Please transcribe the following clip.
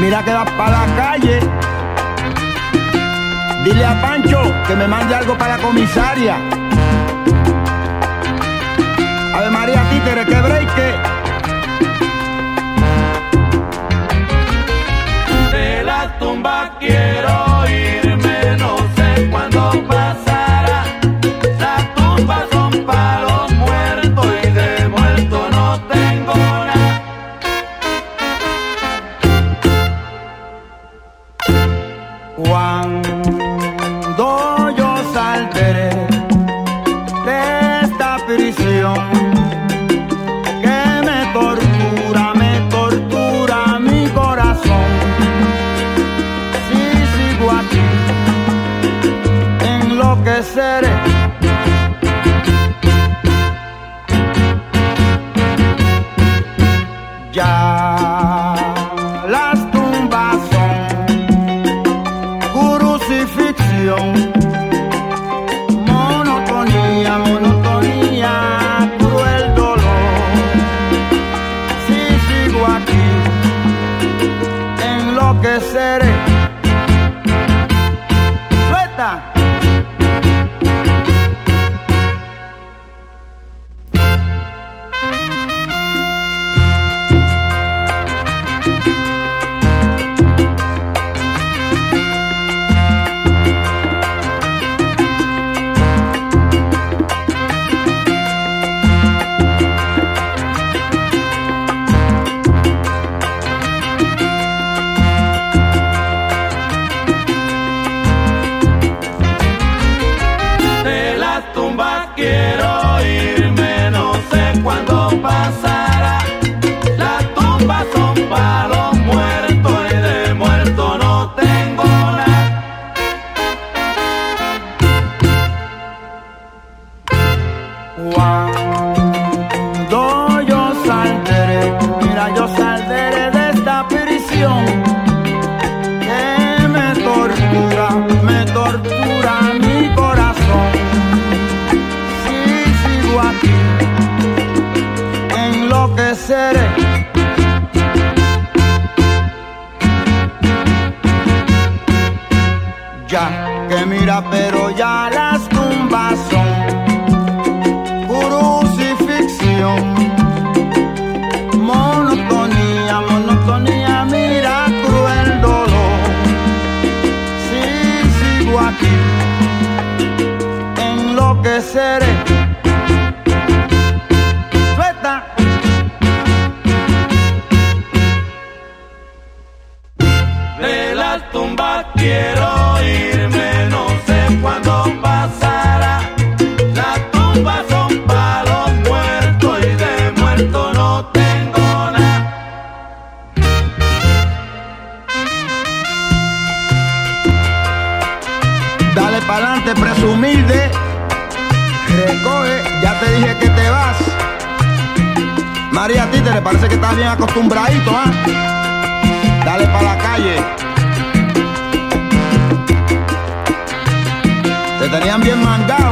mira que vas para la calle. Dile a Pancho que me mande algo para la comisaria. Ave María Títere, que breque. De la tumba quiero irme, no sé cuándo pasará. Las tumbas son para los muertos y de muerto no tengo nada. Cuando yo saldré de esta prisión que me tortura mi corazón, si sigo aquí enloqueceré. Ya las tumbas son crucifixión, monotonía, cruel dolor. Si sigo aquí, enloqueceré. ¡Suelta! Quiero irme, no sé cuándo pasará. Las tumbas son para los muertos y de muerto no tengo nada. Cuando yo saldré, mira, yo saldré de esta prisión que me tortura mi corazón. Aquí enloqueceré. Ya que mira, pero ya las tumbas son crucifixión, monotonía, mira, cruel dolor. Si sigo aquí enloqueceré. De la tumba quiero irme, no sé cuándo pasará. Las tumbas son para los muertos y de muerto no tengo nada. Dale pa'lante, presumilde. Recoge, ya te dije que te vas. María Títere, parece que estás bien acostumbradito, ¿ah? Dale pa' la calle. Te tenían bien mangado.